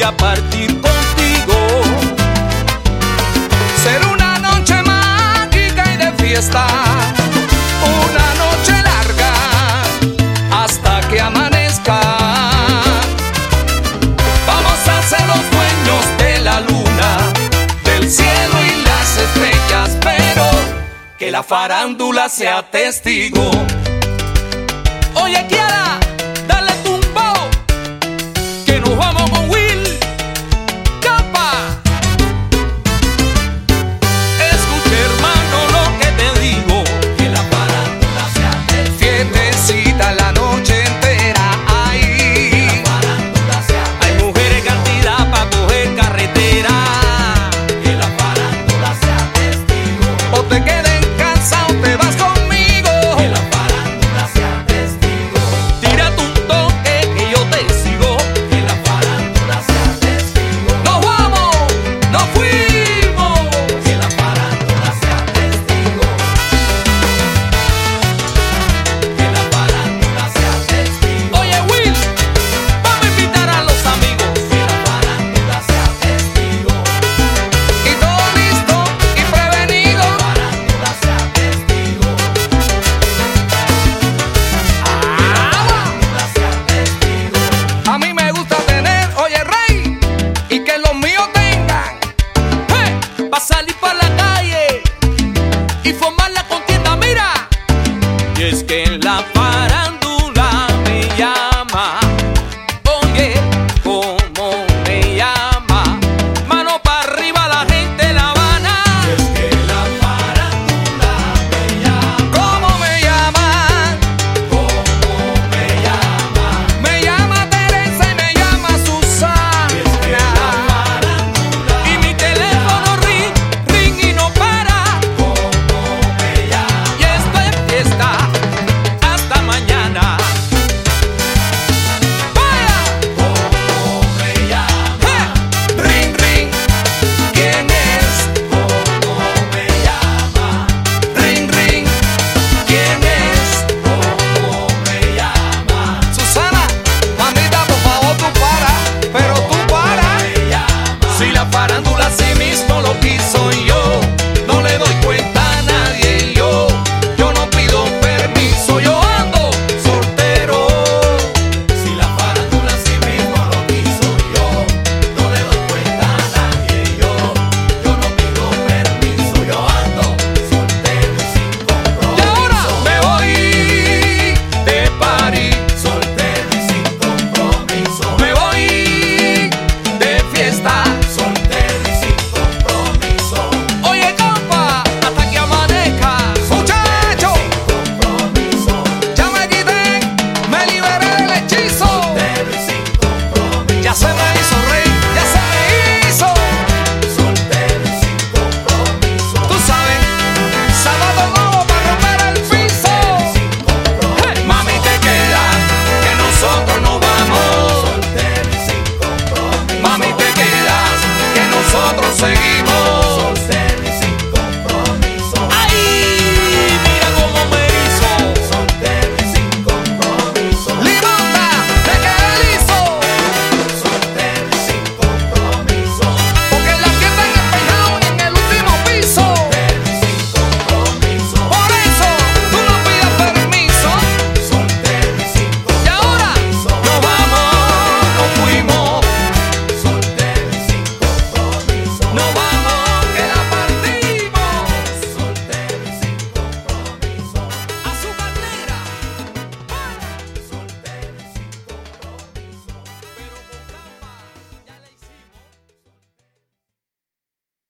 a partir contigo. Será una noche mágica y de fiesta, una noche larga hasta que amanezca. Vamos a ser los dueños de la luna, del cielo y las estrellas, pero que la farándula sea testigo. Oye, Kiara, dale tumbo, que nos vamos con Will Capa. Escucha, hermano, lo que te digo, que la farándula sea testigo. Fiestecita la noche entera ahí, que la farándula sea testigo. Hay mujeres cantidad pa' coger carretera, Que la farándula sea testigo. O te quedes en casa o te vas conmigo, que la farándula sea testigo. tírate un toque que yo te sigo. Que la farándula sea testigo. Nos vamos, nos fuimos. Que la farándula sea testigo. Que la farándula sea testigo. Oye, Will, vamos a invitar a los amigos. Que la farándula sea testigo. Y todo listo y prevenido. Que la farándula sea testigo. A mí me gusta tener, oye, rey, y que los míos tengan. Va a salir para la calle y formar la contienda, mira. Y es que en la farándula me llama. Oye, ¿cómo me llama? Mano para arriba la gente de La Habana. Es que la farándula me llama. ¿Cómo me llaman? ¿Cómo me llaman? Me llama Teresa y me llama Susana. Es que la farándula Y mi teléfono ring, ring y no para. ¿cómo me llama? Y esto es fiesta hasta mañana. ¡Vaya! ¿Cómo me llama? Ring, ring, ¿quién es? ¿Cómo me llama? Ring, ring, ¿quién es? ¿Cómo me llama? Susana, mamita, por favor tú para, pero tú para. Si la farándula así mismo lo quiso yo, no le doy cuenta a nadie, yo no pido permiso, yo ando soltero. Si la farándula así mismo lo quiso yo, no le doy cuenta a nadie, yo no pido permiso, yo ando soltero y sin compromiso. Y ahora me voy de party, soltero y sin compromiso. Me voy de fiesta, soltero y sin compromiso. Oye, compa, hasta que amanezca, muchacho, sin compromiso. Ya me quité, me liberé del hechizo, soltero y sin compromiso. Ya se me hizo rey, ya se me hizo, soltero y sin compromiso. Tú sabes, sábado nuevo para romper el piso. Hey, mami, te quedas, que nosotros nos vamos, soltero y sin compromiso. Mami, te quedas, que nosotros seguimos.